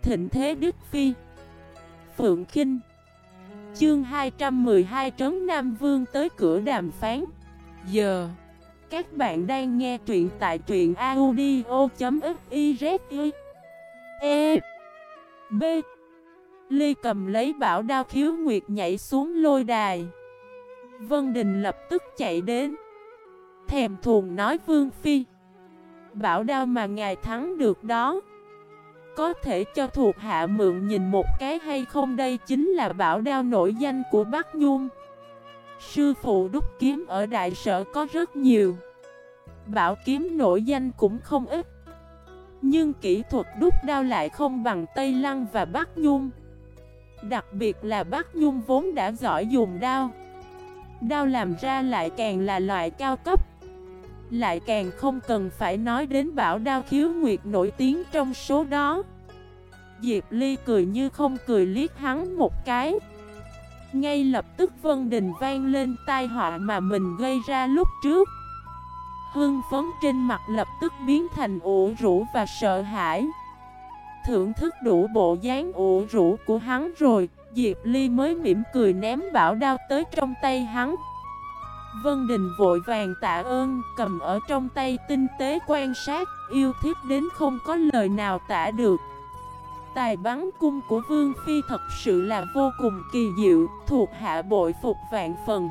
thịnh thế Đức Phi. Phượng Khinh. Chương 212 Trấn Nam Vương tới cửa đàm phán. Giờ các bạn đang nghe truyện tại truyện audio.fiz. B. Ly cầm lấy bảo đao khiếu nguyệt nhảy xuống lôi đài. Vân Đình lập tức chạy đến, thèm thuồng nói: Vương Phi, bảo đao mà ngài thắng được đó, có thể cho thuộc hạ mượn nhìn một cái hay không? Đây chính là bảo đao nổi danh của Bắc Nhung. Sư phụ đúc kiếm ở đại sở có rất nhiều, bảo kiếm nổi danh cũng không ít, nhưng kỹ thuật đúc đao lại không bằng Tây Lăng và Bắc Nhung. Đặc biệt là Bắc Nhung vốn đã giỏi dùng đao, đao làm ra lại càng là loại cao cấp, lại càng không cần phải nói đến bảo đao khiếu nguyệt nổi tiếng trong số đó. Diệp Ly cười như không cười liếc hắn một cái. Ngay lập tức Vân Đình vang lên tai họa mà mình gây ra lúc trước. Hưng phấn trên mặt lập tức biến thành ủ rũ và sợ hãi. Thưởng thức đủ bộ dáng ủ rũ của hắn rồi, Diệp Ly mới mỉm cười ném bảo đao tới trong tay hắn. Vân Đình vội vàng tạ ơn, cầm ở trong tay tinh tế quan sát, yêu thích đến không có lời nào tả được. Tài bắn cung của Vương Phi thật sự là vô cùng kỳ diệu, thuộc hạ bội phục vạn phần.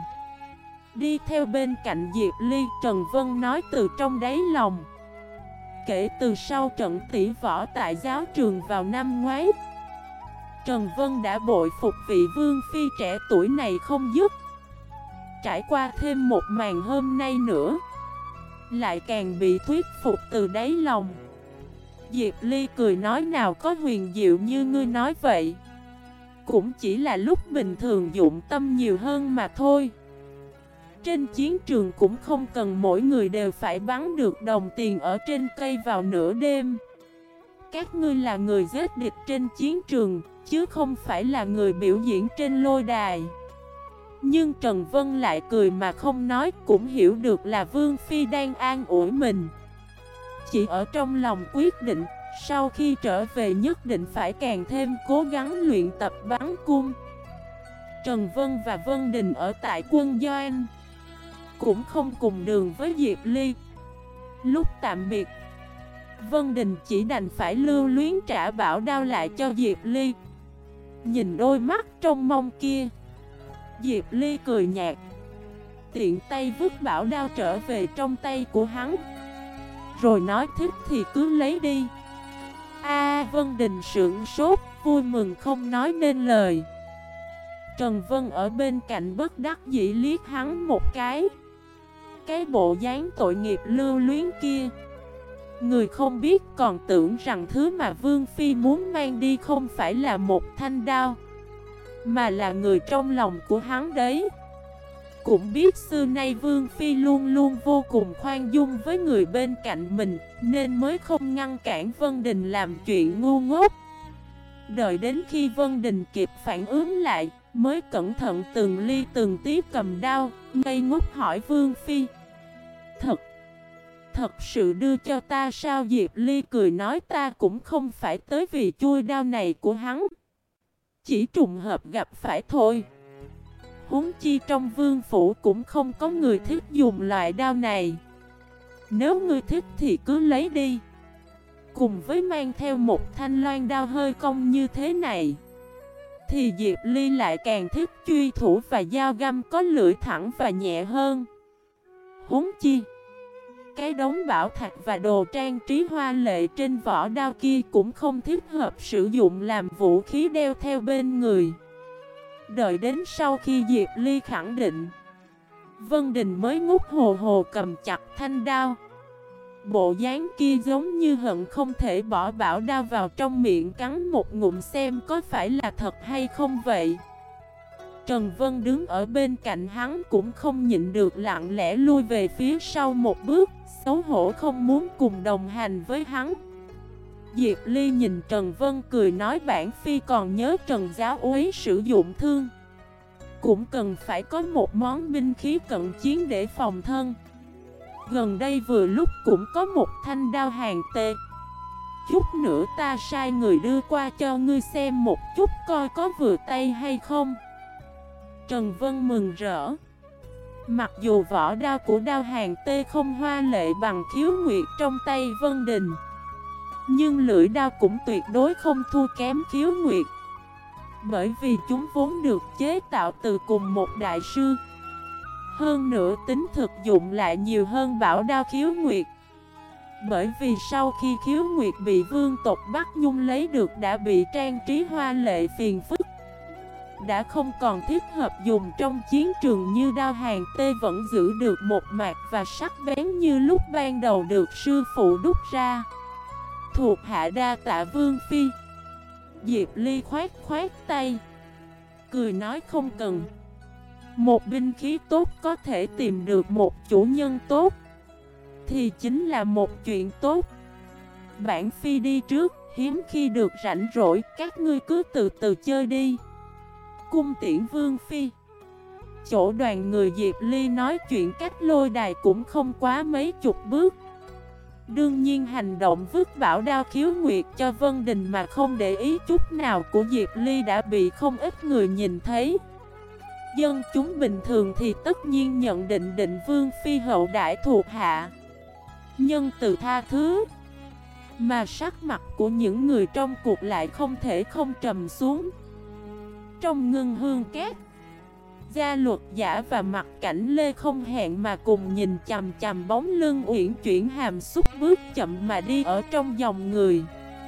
Đi theo bên cạnh Diệp Ly, Trần Vân nói từ trong đáy lòng. Kể từ sau trận tỷ võ tại giáo trường vào năm ngoái, Trần Vân đã bội phục vị Vương Phi trẻ tuổi này không dứt. Trải qua thêm một màn hôm nay nữa, lại càng bị thuyết phục từ đáy lòng. Diệp Ly cười nói: nào có huyền diệu như ngươi nói vậy, cũng chỉ là lúc bình thường dụng tâm nhiều hơn mà thôi. Trên chiến trường cũng không cần mỗi người đều phải bắn được đồng tiền ở trên cây vào nửa đêm. Các ngươi là người giết địch trên chiến trường, chứ không phải là người biểu diễn trên lôi đài. Nhưng Trần Vân lại cười mà không nói, cũng hiểu được là Vương Phi đang an ủi mình. Chỉ ở trong lòng quyết định, sau khi trở về nhất định phải càng thêm cố gắng luyện tập bắn cung. Trần Vân và Vân Đình ở tại quân doanh, cũng không cùng đường với Diệp Ly. Lúc tạm biệt, Vân Đình chỉ đành phải lưu luyến trả bảo đao lại cho Diệp Ly. Nhìn đôi mắt trong mong kia, Diệp Ly cười nhạt, tiện tay vứt bảo đao trở về trong tay của hắn, rồi nói: thích thì cứ lấy đi. Vân Đình sửng sốt, vui mừng không nói nên lời. Trần Vân ở bên cạnh bất đắc dĩ liếc hắn một cái. Cái bộ dáng tội nghiệp lưu luyến kia, người không biết còn tưởng rằng thứ mà Vương Phi muốn mang đi không phải là một thanh đao, mà là người trong lòng của hắn đấy. Cũng biết xưa nay Vương Phi luôn luôn vô cùng khoan dung với người bên cạnh mình, nên mới không ngăn cản Vân Đình làm chuyện ngu ngốc. Đợi đến khi Vân Đình kịp phản ứng lại, mới cẩn thận từng ly từng tí cầm đao, ngây ngốc hỏi Vương Phi: Thật sự đưa cho ta sao? Diệp Ly cười nói: ta cũng không phải tới vì chui đao này của hắn, chỉ trùng hợp gặp phải thôi. Huống chi trong vương phủ cũng không có người thích dùng loại đao này. Nếu ngươi thích thì cứ lấy đi. Cùng với mang theo một thanh loan đao hơi cong như thế này, thì Diệp Ly lại càng thích truy thủ và dao găm có lưỡi thẳng và nhẹ hơn. Huống chi, cái đống bảo thạch và đồ trang trí hoa lệ trên vỏ đao kia cũng không thích hợp sử dụng làm vũ khí đeo theo bên người. Đợi đến sau khi Diệp Ly khẳng định, Vân Đình mới ngút hồ hồ cầm chặt thanh đao. Bộ dáng kia giống như hận không thể bỏ bảo đao vào trong miệng cắn một ngụm xem có phải là thật hay không vậy. Trần Vân đứng ở bên cạnh hắn cũng không nhịn được lặng lẽ lui về phía sau một bước, xấu hổ không muốn cùng đồng hành với hắn. Diệp Ly nhìn Trần Vân cười nói: bản Phi còn nhớ Trần giáo úy sử dụng thương, cũng cần phải có một món binh khí cận chiến để phòng thân. Gần đây vừa lúc cũng có một thanh đao hàng tê, chút nữa ta sai người đưa qua cho ngươi xem một chút coi có vừa tay hay không. Trần Vân mừng rỡ. Mặc dù vỏ đao của Đao Hàng Tê không hoa lệ bằng khiếu nguyệt trong tay Vân Đình, nhưng lưỡi đao cũng tuyệt đối không thua kém khiếu nguyệt, bởi vì chúng vốn được chế tạo từ cùng một đại sư. Hơn nữa tính thực dụng lại nhiều hơn bảo đao khiếu nguyệt. Bởi vì sau khi khiếu nguyệt bị vương tộc Bắc Nhung lấy được đã bị trang trí hoa lệ phiền phức, đã không còn thích hợp dùng trong chiến trường, như Đao Hàng Tê vẫn giữ được một mạc và sắc bén như lúc ban đầu được sư phụ đúc ra. Thuộc hạ đa tạ Vương Phi. Diệp Ly khoát khoát tay, cười nói không cần. Một binh khí tốt có thể tìm được một chủ nhân tốt thì chính là một chuyện tốt. Bản Phi đi trước, hiếm khi được rảnh rỗi, các ngươi cứ từ từ chơi đi. Cung tiễn Vương Phi. Chỗ đoàn người Diệp Ly nói chuyện cách lôi đài cũng không quá mấy chục bước. Đương nhiên hành động vứt bảo đao khiếu nguyệt cho Vân Đình mà không để ý chút nào của Diệp Ly đã bị không ít người nhìn thấy. Dân chúng bình thường thì tất nhiên nhận định Định Vương Phi hậu đãi thuộc hạ, nhân từ tha thứ. Mà sắc mặt của những người trong cuộc lại không thể không trầm xuống. Trong Ngân Hương Cát, Gia Luật Giả và Mặt Cảnh Lê không hẹn mà cùng nhìn chằm chằm bóng lưng uyển chuyển hàm xúc bước chậm mà đi ở trong dòng người.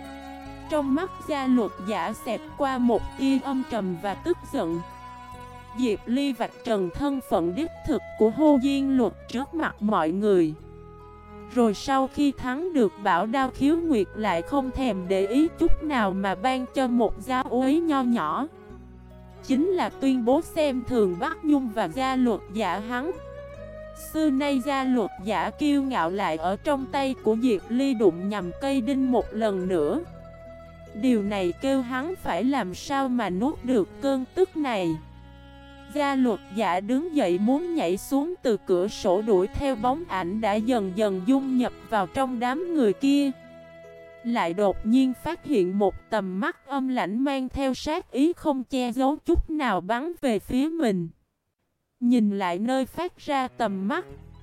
Trong mắt Gia Luật Giả xẹt qua một tia âm trầm và tức giận. Diệp Ly vạch trần thân phận đích thực của Hồ Diên Luật trước mặt mọi người. Rồi sau khi thắng được bảo đao khiếu nguyệt lại không thèm để ý chút nào mà ban cho một giáo úy nho nhỏ. Chính là tuyên bố xem thường Bắc Nhung và Gia Luật Giả hắn. Xưa nay Gia Luật Giả kiêu ngạo lại ở trong tay của Diệp Ly đụng nhầm cây đinh một lần nữa. Điều này kêu hắn phải làm sao mà nuốt được cơn tức này. Gia Luật Giả đứng dậy muốn nhảy xuống từ cửa sổ đuổi theo bóng ảnh đã dần dần dung nhập vào trong đám người kia. Lại đột nhiên phát hiện một tầm mắt âm lãnh mang theo sát ý không che giấu chút nào bắn về phía mình. Nhìn lại nơi phát ra tầm mắt,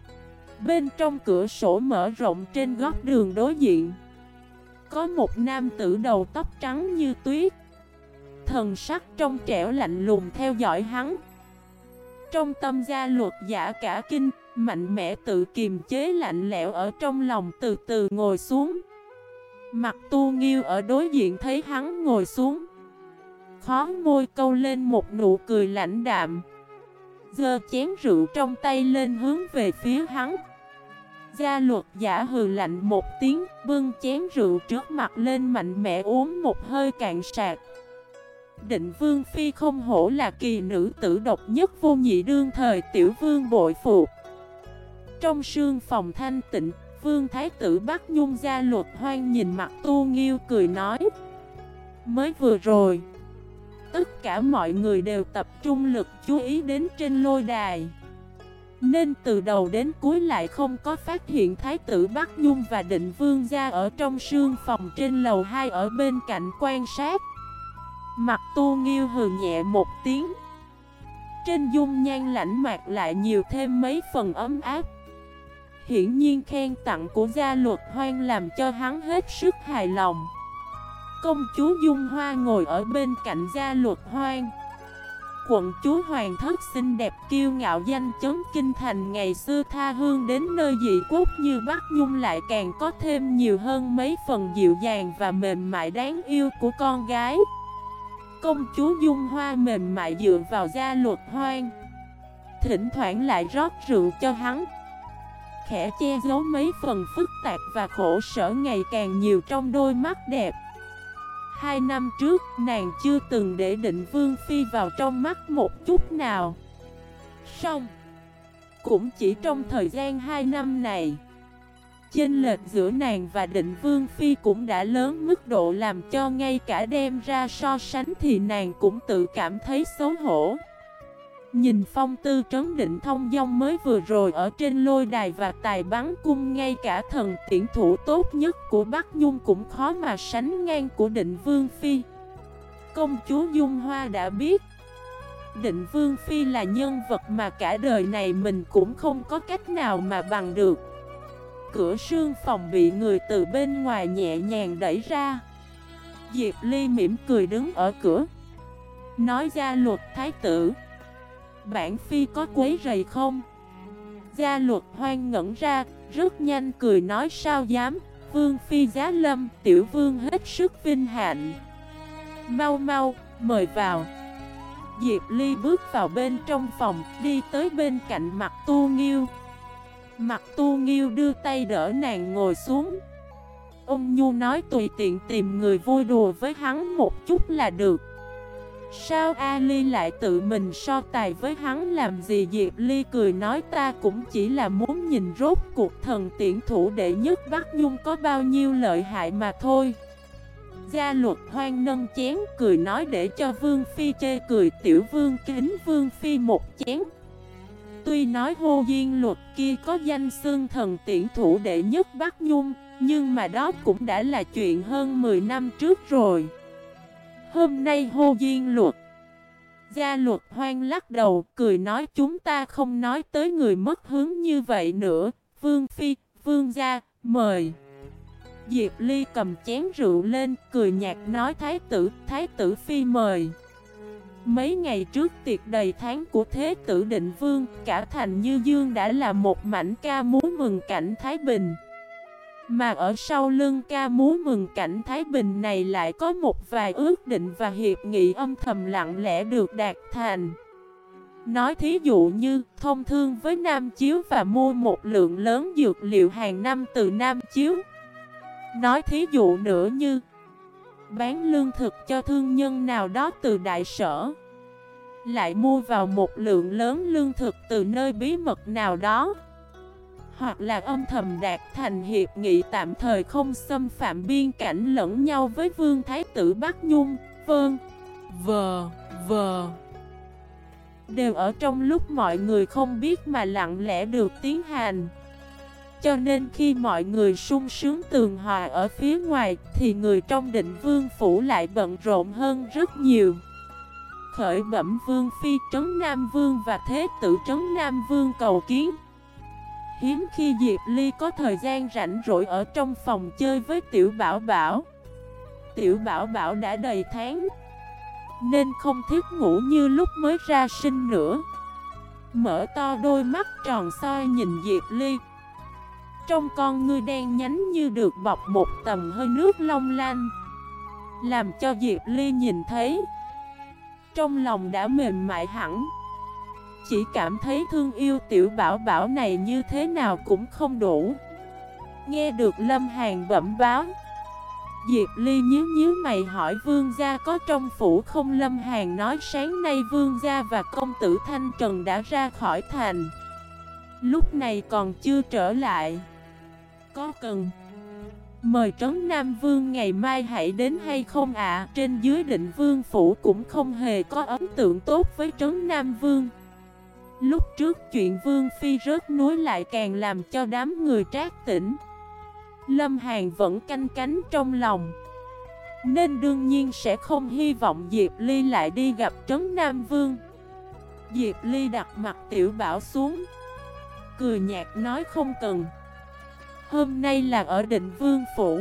bên trong cửa sổ mở rộng trên góc đường đối diện, có một nam tử đầu tóc trắng như tuyết, thần sắc trong trẻo lạnh lùng theo dõi hắn. Trong tâm Gia Luật Giả cả kinh, mạnh mẽ tự kiềm chế lạnh lẽo ở trong lòng từ từ ngồi xuống. Mặt Tu Nghiêu ở đối diện thấy hắn ngồi xuống, khó môi câu lên một nụ cười lãnh đạm, giơ chén rượu trong tay lên hướng về phía hắn. Gia Luật Giả hừ lạnh một tiếng, bưng chén rượu trước mặt lên mạnh mẽ uống một hơi cạn sạc. Định Vương Phi không hổ là kỳ nữ tử độc nhất vô nhị đương thời, tiểu vương bội phục. Trong sương phòng thanh tịnh, Vương Thái tử Bắc Nhung Gia Luật Hoang nhìn mặt Tu Nghiêu cười nói: mới vừa rồi, tất cả mọi người đều tập trung lực chú ý đến trên lôi đài, nên từ đầu đến cuối lại không có phát hiện Thái tử Bắc Nhung và Định Vương Gia ở trong sương phòng trên lầu 2 ở bên cạnh quan sát. Mặt Tu Nghiêu hừ nhẹ một tiếng, trên dung nhan lãnh mạc lại nhiều thêm mấy phần ấm áp. Hiển nhiên khen tặng của Gia Luật Hoang làm cho hắn hết sức hài lòng. Công chúa Dung Hoa ngồi ở bên cạnh Gia Luật Hoang. Quận chúa hoàng thất xinh đẹp kiêu ngạo danh chấn kinh thành ngày xưa tha hương đến nơi dị quốc như Bắc Nhung lại càng có thêm nhiều hơn mấy phần dịu dàng và mềm mại đáng yêu của con gái. Công chúa Dung Hoa mềm mại dựa vào Gia Luật Hoang, thỉnh thoảng lại rót rượu cho hắn, khẽ che giấu mấy phần phức tạp và khổ sở ngày càng nhiều trong đôi mắt đẹp. 2 năm trước, nàng chưa từng để Định Vương Phi vào trong mắt một chút nào. Song cũng chỉ trong thời gian 2 năm này, chênh lệch giữa nàng và Định Vương Phi cũng đã lớn mức độ làm cho ngay cả đem ra so sánh thì nàng cũng tự cảm thấy xấu hổ. Nhìn phong tư trấn định thông dong mới vừa rồi ở trên lôi đài và tài bắn cung, ngay cả thần tiễn thủ tốt nhất của Bắc Nhung cũng khó mà sánh ngang của Định Vương Phi. Công chúa Dung Hoa đã biết Định Vương Phi là nhân vật mà cả đời này mình cũng không có cách nào mà bằng được. Cửa sương phòng bị người từ bên ngoài nhẹ nhàng đẩy ra. Diệp Ly mỉm cười đứng ở cửa, nói: Gia Luật thái tử, bản Phi có quấy rầy không? Gia Luật Hoang ngẩn ra, rất nhanh cười nói: sao dám, Vương Phi giá lâm, tiểu vương hết sức vinh hạnh. Mau mau, mời vào. Diệp Ly bước vào bên trong phòng, đi tới bên cạnh Mặt Tu Nghiêu. Mặt Tu Nghiêu đưa tay đỡ nàng ngồi xuống. Ôn nhu nói: tùy tiện tìm người vui đùa với hắn một chút là được. Sao A Ly lại tự mình so tài với hắn làm gì? Diệp Ly cười nói: ta cũng chỉ là muốn nhìn rốt cuộc thần tiễn thủ đệ nhất Bắc Nhung có bao nhiêu lợi hại mà thôi. Gia Luật Hoang nâng chén cười nói: để cho Vương Phi chê cười, tiểu vương kính Vương Phi một chén. Tuy nói Hồ Diên Luật kia có danh xưng thần tiễn thủ đệ nhất Bắc Nhung, nhưng mà đó cũng đã là chuyện hơn 10 năm trước rồi. Hôm nay Hồ Diên Luật. Gia Luật Hoang lắc đầu cười nói: chúng ta không nói tới người mất hướng như vậy nữa. Vương Phi, Vương gia, mời. Diệp Ly cầm chén rượu lên, cười nhạt nói: Thái tử Phi mời. Mấy ngày trước tiệc đầy tháng của Thế tử Định Vương, cả thành Như Dương đã là một mảnh ca múa mừng cảnh Thái Bình. Mà ở sau lưng ca múa mừng cảnh Thái Bình này lại có một vài ước định và hiệp nghị âm thầm lặng lẽ được đạt thành. Nói thí dụ như thông thương với Nam Chiếu và mua một lượng lớn dược liệu hàng năm từ Nam Chiếu. Nói thí dụ nữa như bán lương thực cho thương nhân nào đó từ đại sở, lại mua vào một lượng lớn lương thực từ nơi bí mật nào đó. Hoặc là âm thầm đạt thành hiệp nghị tạm thời không xâm phạm biên cảnh lẫn nhau với Vương Thái tử Bắc Nhung, đều ở trong lúc mọi người không biết mà lặng lẽ được tiến hành. Cho nên khi mọi người sung sướng tường hòa ở phía ngoài, thì người trong Định Vương phủ lại bận rộn hơn rất nhiều. Khởi bẩm Vương Phi, Trấn Nam Vương và Thế tử Trấn Nam Vương cầu kiến. Hiếm khi Diệp Ly có thời gian rảnh rỗi ở trong phòng chơi với Tiểu Bảo Bảo. Tiểu Bảo Bảo đã đầy tháng, nên không thích ngủ như lúc mới ra sinh nữa. Mở to đôi mắt tròn soi nhìn Diệp Ly. Trong con ngươi đen nhánh như được bọc một tầng hơi nước long lanh, làm cho Diệp Ly nhìn thấy, trong lòng đã mềm mại hẳn. Chỉ cảm thấy thương yêu Tiểu Bảo Bảo này như thế nào cũng không đủ. Nghe được Lâm Hàn bẩm báo, Diệp Ly nhíu nhíu mày hỏi: Vương gia có trong phủ không? Lâm Hàn nói: sáng nay Vương gia và công tử Thanh Trần đã ra khỏi thành, lúc này còn chưa trở lại. Có cần mời Trấn Nam Vương ngày mai hãy đến hay không ạ? Trên dưới Định Vương phủ cũng không hề có ấn tượng tốt với Trấn Nam Vương. Lúc trước chuyện Vương Phi rớt núi lại càng làm cho đám người trác tỉnh. Lâm Hàn vẫn canh cánh trong lòng, nên đương nhiên sẽ không hy vọng Diệp Ly lại đi gặp Trấn Nam Vương. Diệp Ly đặt mặt Tiểu Bảo xuống, cười nhạt nói: không cần. Hôm nay là ở Định Vương phủ,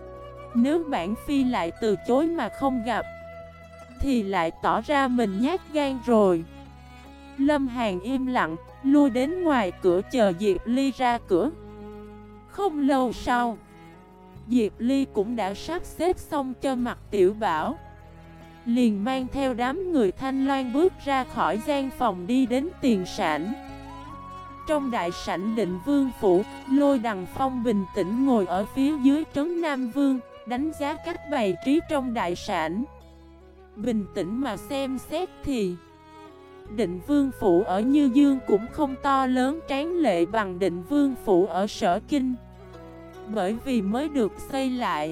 nếu bản Phi lại từ chối mà không gặp, thì lại tỏ ra mình nhát gan rồi. Lâm Hàn im lặng, lui đến ngoài cửa chờ Diệp Ly ra cửa. Không lâu sau, Diệp Ly cũng đã sắp xếp xong cho Mặt Tiểu Bảo, liền mang theo đám người Thanh Loan bước ra khỏi gian phòng đi đến tiền sảnh. Trong đại sảnh Định Vương phủ, Lôi Đằng Phong bình tĩnh ngồi ở phía dưới Trấn Nam Vương, đánh giá cách bày trí trong đại sảnh. Bình tĩnh mà xem xét thì Định Vương phủ ở Như Dương cũng không to lớn tráng lệ bằng Định Vương phủ ở Sở Kinh. Bởi vì mới được xây lại,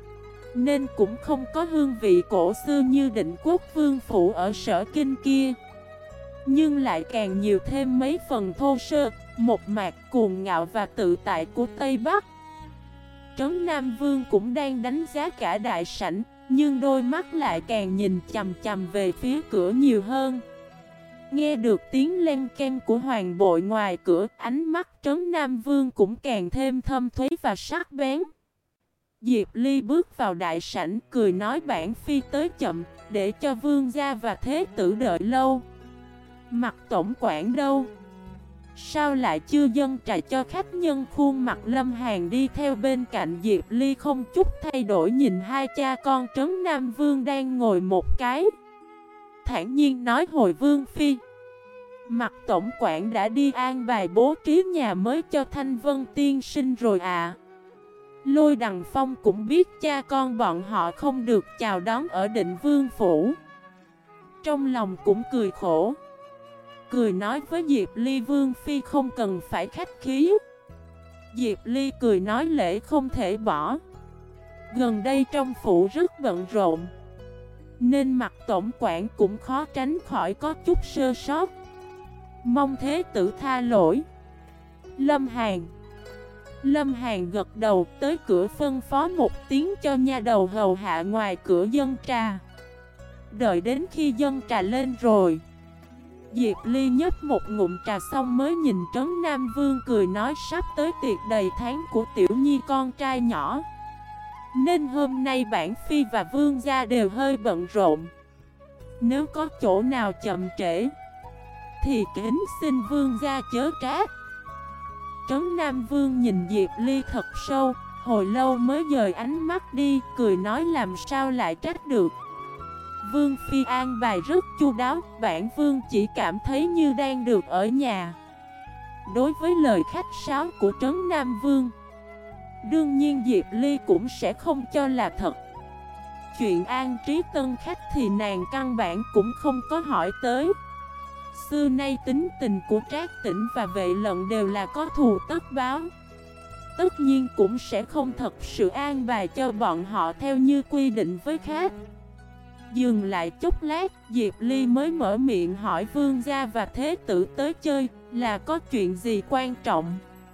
nên cũng không có hương vị cổ xưa như Định Quốc Vương phủ ở Sở Kinh kia. nhưng lại càng nhiều thêm mấy phần thô sơ, một mạc cuồng ngạo và tự tại của Tây Bắc. Trấn Nam Vương cũng đang đánh giá cả đại sảnh, nhưng đôi mắt lại càng nhìn chằm chằm về phía cửa nhiều hơn. Nghe được tiếng len keng của hoàng bội ngoài cửa, ánh mắt Trấn Nam Vương cũng càng thêm thâm thúy và sắc bén. Diệp Ly bước vào đại sảnh, cười nói bản phi tới chậm, để cho vương gia và thế tử đợi lâu. Mặt tổng quản đâu? Sao lại chưa dâng trà cho khách nhân? Khuôn mặt Lâm Hàn đi theo bên cạnh Diệp Ly không chút thay đổi nhìn hai cha con Trấn Nam Vương đang ngồi một cái. Thản nhiên nói hồi vương phi. Mặt tổng quản đã đi an bài bố trí nhà mới cho Thanh Vân tiên sinh rồi à. Lôi Đằng Phong cũng biết cha con bọn họ không được chào đón ở Định Vương phủ. Trong lòng cũng cười khổ. Cười nói với Diệp Ly vương phi không cần phải khách khí. Diệp Ly cười nói lễ không thể bỏ. Gần đây trong phủ rất bận rộn, nên mặt tổng quản cũng khó tránh khỏi có chút sơ sót. Mong thế tử tha lỗi. Lâm Hàn gật đầu, tới cửa phân phó một tiếng cho nha đầu hầu hạ ngoài cửa dâng trà. Đợi đến khi dâng trà lên rồi, Diệp Ly nhấp một ngụm trà xong mới nhìn Trấn Nam Vương cười nói sắp tới tiệc đầy tháng của Tiểu Nhi con trai nhỏ, nên hôm nay bản phi và vương gia đều hơi bận rộn. Nếu có chỗ nào chậm trễ thì kính xin vương gia chớ trách. Trấn Nam Vương nhìn Diệp Ly thật sâu, hồi lâu mới dời ánh mắt đi, cười nói làm sao lại trách được. Vương phi an bài rất chu đáo, bản vương chỉ cảm thấy như đang được ở nhà. Đối với lời khách sáo của Trấn Nam Vương, đương nhiên Diệp Ly cũng sẽ không cho là thật. Chuyện an trí tân khách thì nàng căn bản cũng không có hỏi tới. Xưa nay tính tình của Trác Tĩnh và Vệ Lận đều là có thù tất báo. Tất nhiên cũng sẽ không thật sự an bài cho bọn họ theo như quy định với khách. Dừng lại chút lát, Diệp Ly mới mở miệng hỏi vương gia và thế tử tới chơi, là có chuyện gì quan trọng?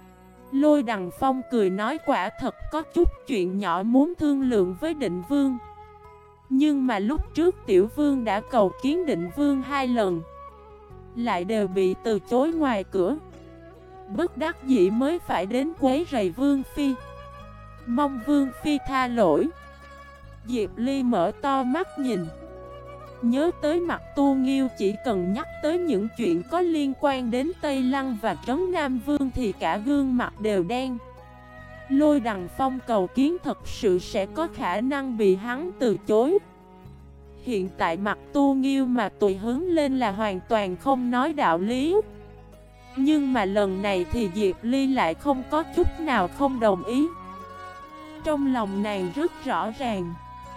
Lôi Đằng Phong cười nói quả thật có chút chuyện nhỏ muốn thương lượng với Định Vương. Nhưng mà lúc trước Tiểu Vương đã cầu kiến Định Vương 2 lần, lại đều bị từ chối ngoài cửa. Bất đắc dĩ mới phải đến quấy rầy Vương phi. Mong Vương phi tha lỗi. Diệp Ly mở to mắt nhìn, nhớ tới mặt Tu Nghiêu chỉ cần nhắc tới những chuyện có liên quan đến Tây Lăng và Trấn Nam Vương thì cả gương mặt đều đen. Lôi Đằng Phong cầu kiến thật sự sẽ có khả năng bị hắn từ chối. Hiện tại mặt Tu Nghiêu mà tùy hứng lên là hoàn toàn không nói đạo lý. Nhưng mà lần này thì Diệp Ly lại không có chút nào không đồng ý. Trong lòng nàng rất rõ ràng,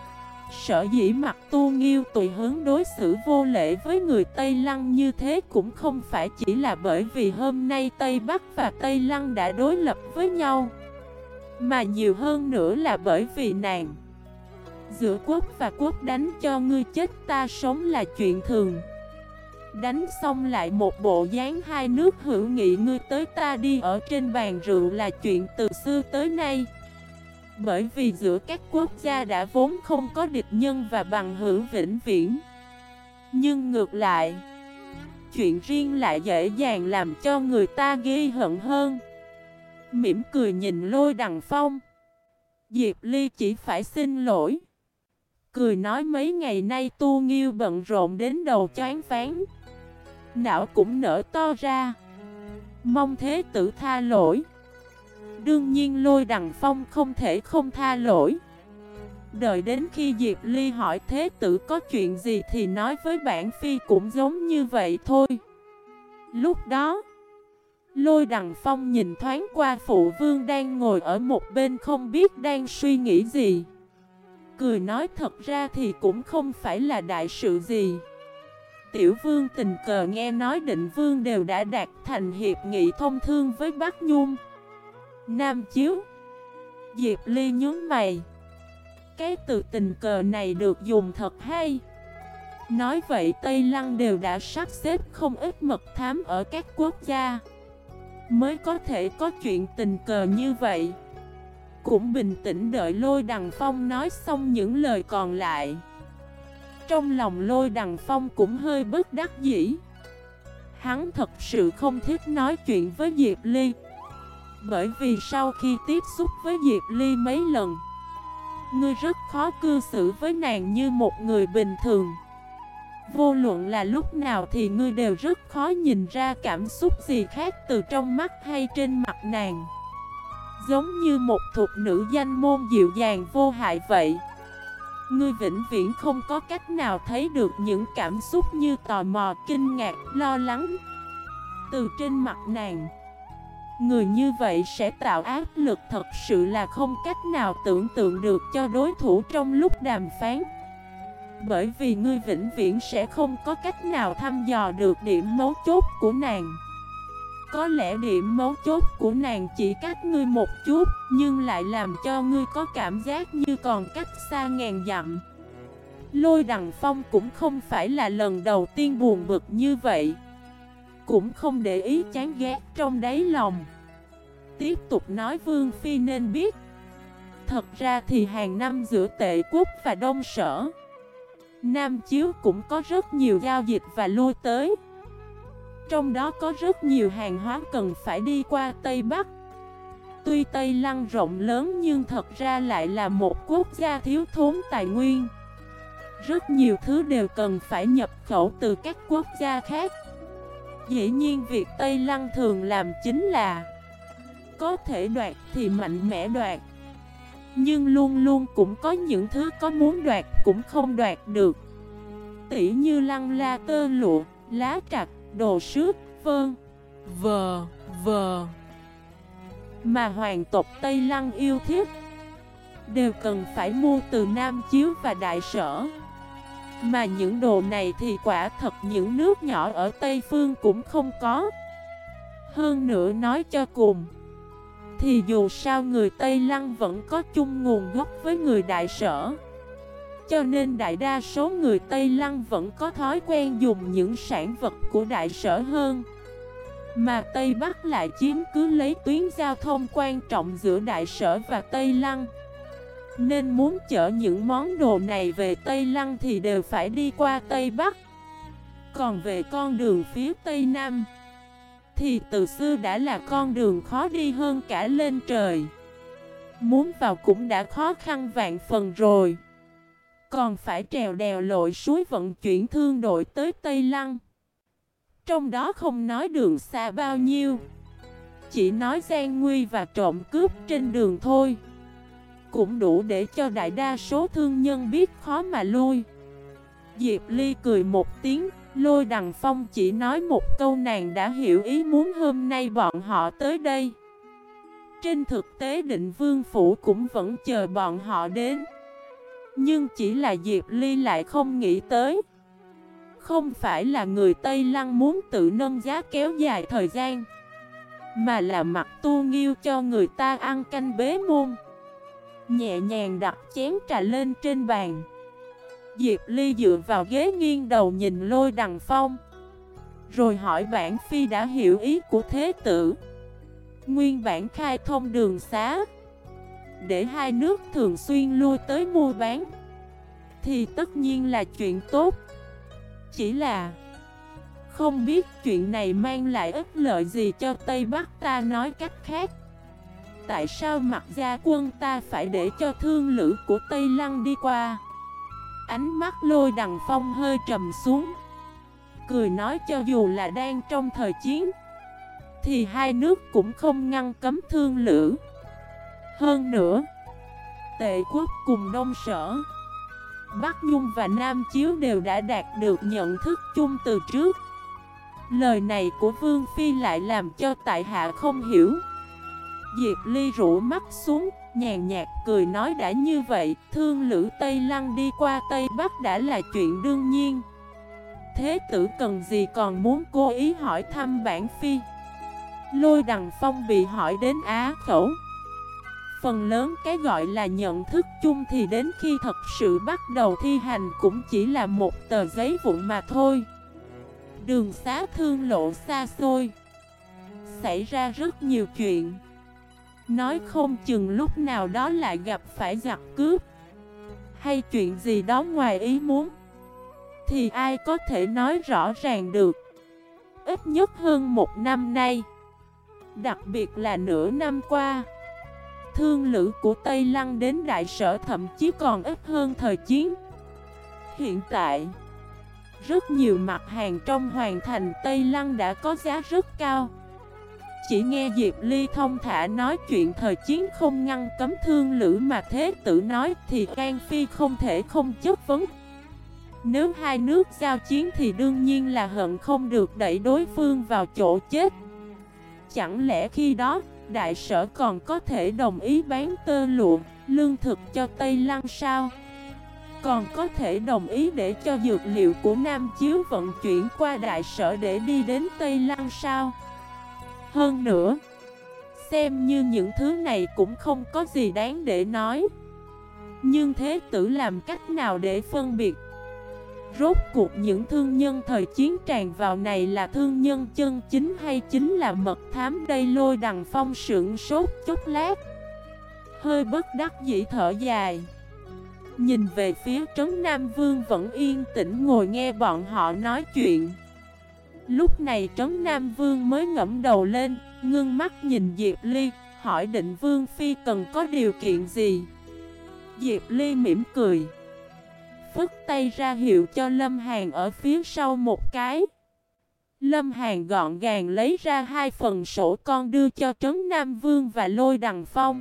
sở dĩ mặt Tu Nghiêu tùy hứng đối xử vô lễ với người Tây Lăng như thế cũng không phải chỉ là bởi vì hôm nay Tây Bắc và Tây Lăng đã đối lập với nhau, mà nhiều hơn nữa là bởi vì nàng. Giữa quốc và quốc đánh cho ngươi chết ta sống là chuyện thường. Đánh xong lại một bộ dáng hai nước hữu nghị ngươi tới ta đi ở trên bàn rượu là chuyện từ xưa tới nay. Bởi vì giữa các quốc gia đã vốn không có địch nhân và bằng hữu vĩnh viễn. Nhưng ngược lại, chuyện riêng lại dễ dàng làm cho người ta ghi hận hơn. Mỉm cười nhìn Lôi Đằng Phong, Diệp Ly chỉ phải xin lỗi. Cười nói mấy ngày nay Tu Nghiêu bận rộn đến đầu choáng váng, não cũng nở to ra. Mong thế tử tha lỗi. Đương nhiên Lôi Đằng Phong không thể không tha lỗi. Đợi đến khi Diệp Ly hỏi thế tử có chuyện gì thì nói với bản phi cũng giống như vậy thôi. Lúc đó, Lôi Đằng Phong nhìn thoáng qua phụ vương đang ngồi ở một bên không biết đang suy nghĩ gì. Cười nói thật ra thì cũng không phải là đại sự gì. Tiểu vương tình cờ nghe nói Định Vương đều đã đạt thành hiệp nghị thông thương với Bắc Nhung, Nam Chiếu. Diệp Ly nhướng mày. Cái từ tình cờ này được dùng thật hay. Nói vậy Tây Lăng đều đã sắp xếp không ít mật thám ở các quốc gia, mới có thể có chuyện tình cờ như vậy. Cũng bình tĩnh đợi Lôi Đằng Phong nói xong những lời còn lại. Trong lòng Lôi Đằng Phong cũng hơi bất đắc dĩ. Hắn thật sự không thích nói chuyện với Diệp Ly, bởi vì sau khi tiếp xúc với Diệp Ly mấy lần, ngươi rất khó cư xử với nàng như một người bình thường. Vô luận là lúc nào thì ngươi đều rất khó nhìn ra cảm xúc gì khác từ trong mắt hay trên mặt nàng. Giống như một thục nữ danh môn dịu dàng vô hại vậy. Ngươi vĩnh viễn không có cách nào thấy được những cảm xúc như tò mò, kinh ngạc, lo lắng từ trên mặt nàng. Người như vậy sẽ tạo áp lực thật sự là không cách nào tưởng tượng được cho đối thủ trong lúc đàm phán. Bởi vì ngươi vĩnh viễn sẽ không có cách nào thăm dò được điểm mấu chốt của nàng. Có lẽ điểm mấu chốt của nàng chỉ cách ngươi một chút, nhưng lại làm cho ngươi có cảm giác như còn cách xa ngàn dặm. Lôi Đằng Phong cũng không phải là lần đầu tiên buồn bực như vậy, cũng không để ý chán ghét trong đáy lòng. Tiếp tục nói Vương Phi nên biết, thật ra thì hàng năm giữa Tệ Quốc và Đông Sở, Nam Chiếu cũng có rất nhiều giao dịch và lui tới. Trong đó có rất nhiều hàng hóa cần phải đi qua Tây Bắc. Tuy Tây Lăng rộng lớn nhưng thật ra lại là một quốc gia thiếu thốn tài nguyên. Rất nhiều thứ đều cần phải nhập khẩu từ các quốc gia khác. Dĩ nhiên việc Tây Lăng thường làm chính là có thể đoạt thì mạnh mẽ đoạt, nhưng luôn luôn cũng có những thứ có muốn đoạt cũng không đoạt được. Tỉ như lăng la tơ lụa, lá trạc, đồ sứ, vờ. Mà hoàng tộc Tây Lăng yêu thích đều cần phải mua từ Nam Chiếu và Đại Sở. Mà những đồ này thì quả thật những nước nhỏ ở Tây Phương cũng không có. Hơn nữa nói cho cùng thì dù sao người Tây Lăng vẫn có chung nguồn gốc với người Đại Sở, cho nên đại đa số người Tây Lăng vẫn có thói quen dùng những sản vật của Đại Sở hơn. Mà Tây Bắc lại chiếm cứ lấy tuyến giao thông quan trọng giữa Đại Sở và Tây Lăng, nên muốn chở những món đồ này về Tây Lăng thì đều phải đi qua Tây Bắc. Còn về con đường phía Tây Nam thì từ xưa đã là con đường khó đi hơn cả lên trời. Muốn vào cũng đã khó khăn vạn phần rồi, còn phải trèo đèo lội suối vận chuyển thương đội tới Tây Lăng. Trong đó không nói đường xa bao nhiêu, chỉ nói gian nguy và trộm cướp trên đường thôi, cũng đủ để cho đại đa số thương nhân biết khó mà lui. Diệp Ly cười một tiếng. Lôi Đằng Phong chỉ nói một câu nàng đã hiểu ý muốn hôm nay bọn họ tới đây. Trên thực tế Định Vương Phủ cũng vẫn chờ bọn họ đến, nhưng chỉ là Diệp Ly lại không nghĩ tới. Không phải là người Tây Lăng muốn tự nâng giá kéo dài thời gian, mà là mặc tu nghiêu cho người ta ăn canh bế môn. Nhẹ nhàng đặt chén trà lên trên bàn. Diệp Ly dựa vào ghế nghiêng đầu nhìn Lôi Đằng Phong, rồi hỏi bản phi đã hiểu ý của thế tử. Nguyên bản khai thông đường xá, để hai nước thường xuyên lui tới mua bán, thì tất nhiên là chuyện tốt. Chỉ là không biết chuyện này mang lại ích lợi gì cho Tây Bắc ta. Nói cách khác, tại sao Mặc Gia quân ta phải để cho thương lữ của Tây Lăng đi qua? Ánh mắt Lôi Đằng Phong hơi trầm xuống, cười nói cho dù là đang trong thời chiến thì hai nước cũng không ngăn cấm thương lữ. Hơn nữa, Tệ Quốc cùng Đông Sở, Bắc Nhung và Nam Chiếu đều đã đạt được nhận thức chung từ trước. Lời này của Vương Phi lại làm cho tại hạ không hiểu. Diệp Ly rũ mắt xuống, nhàn nhạt cười nói đã như vậy, thương lữ Tây Lăng đi qua Tây Bắc đã là chuyện đương nhiên. Thế tử cần gì còn muốn cố ý hỏi thăm bản phi? Lôi Đằng Phong bị hỏi đến á khẩu. Phần lớn cái gọi là nhận thức chung thì đến khi thật sự bắt đầu thi hành cũng chỉ là một tờ giấy vụn mà thôi. Đường xá thương lộ xa xôi, xảy ra rất nhiều chuyện. Nói không chừng lúc nào đó lại gặp phải giặc cướp, hay chuyện gì đó ngoài ý muốn, thì ai có thể nói rõ ràng được. Ít nhất hơn một năm nay, đặc biệt là nửa năm qua, thương lữ của Tây Lăng đến đại sở thậm chí còn ít hơn thời chiến. Hiện tại, rất nhiều mặt hàng trong hoàng thành Tây Lăng đã có giá rất cao. Chỉ nghe Diệp Ly thông thả nói chuyện thời chiến không ngăn cấm thương lữ mà Thế Tử nói thì An Phi không thể không chất vấn. Nếu hai nước giao chiến thì đương nhiên là hận không được đẩy đối phương vào chỗ chết. Chẳng lẽ khi đó, đại sở còn có thể đồng ý bán tơ lụa, lương thực cho Tây Lăng sao? Còn có thể đồng ý để cho dược liệu của Nam Chiếu vận chuyển qua đại sở để đi đến Tây Lăng sao? Hơn nữa, xem như những thứ này cũng không có gì đáng để nói. Nhưng Thế Tử làm cách nào để phân biệt? Rốt cuộc những thương nhân thời chiến tràn vào này là thương nhân chân chính hay chính là mật thám đây? Lôi Đằng Phong sững sốt chốc lát, hơi bất đắc dĩ thở dài, nhìn về phía Trấn Nam Vương vẫn yên tĩnh ngồi nghe bọn họ nói chuyện. Lúc này Trấn Nam Vương mới ngẫm đầu lên, ngưng mắt nhìn Diệp Ly, hỏi Định Vương Phi cần có điều kiện gì. Diệp Ly mỉm cười, phất tay ra hiệu cho Lâm Hàn ở phía sau một cái. Lâm Hàn gọn gàng lấy ra 2 phần sổ con đưa cho Trấn Nam Vương và Lôi Đằng Phong.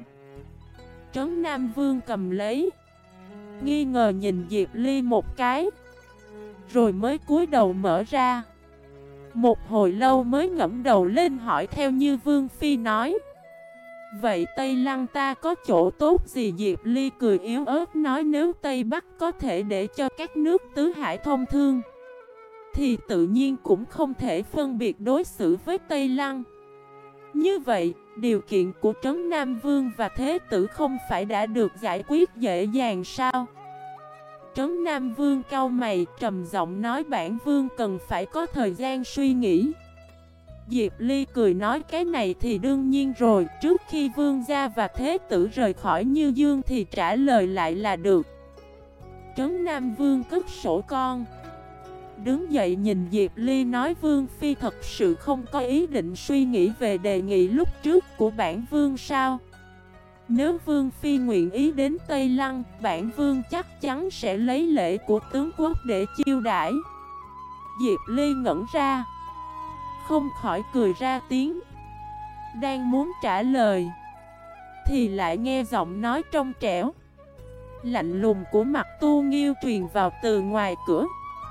Trấn Nam Vương cầm lấy, nghi ngờ nhìn Diệp Ly một cái, rồi mới cúi đầu mở ra. Một hồi lâu mới ngẫm đầu lên hỏi theo như Vương Phi nói. Vậy Tây Lăng ta có chỗ tốt gì? Diệp Ly cười yếu ớt nói nếu Tây Bắc có thể để cho các nước tứ hải thông thương, thì tự nhiên cũng không thể phân biệt đối xử với Tây Lăng. Như vậy, điều kiện của Trấn Nam Vương và Thế Tử không phải đã được giải quyết dễ dàng sao? Trấn Nam Vương cau mày trầm giọng nói bản vương cần phải có thời gian suy nghĩ. Diệp Ly cười nói cái này thì đương nhiên rồi, trước khi vương gia và Thế Tử rời khỏi Như Dương thì trả lời lại là được. Trấn Nam Vương cất sổ con, đứng dậy nhìn Diệp Ly nói Vương Phi thật sự không có ý định suy nghĩ về đề nghị lúc trước của bản vương sao? Nếu Vương Phi nguyện ý đến Tây Lăng, bản vương chắc chắn sẽ lấy lễ của tướng quốc để chiêu đãi. Diệp Ly ngẩn ra, không khỏi cười ra tiếng. Đang muốn trả lời, thì lại nghe giọng nói trong trẻo, lạnh lùng của Mặt Tu Nghiêu truyền vào từ ngoài cửa.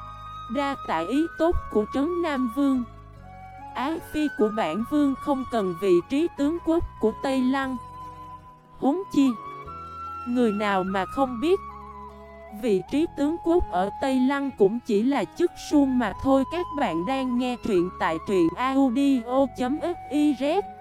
Đa tạ ý tốt của Trấn Nam Vương. Ái phi của bản vương không cần vị trí tướng quốc của Tây Lăng. Huống chi, người nào mà không biết, vị trí tướng quốc ở Tây Lăng cũng chỉ là chức suông mà thôi. Các bạn đang nghe truyện tại truyện audio.fif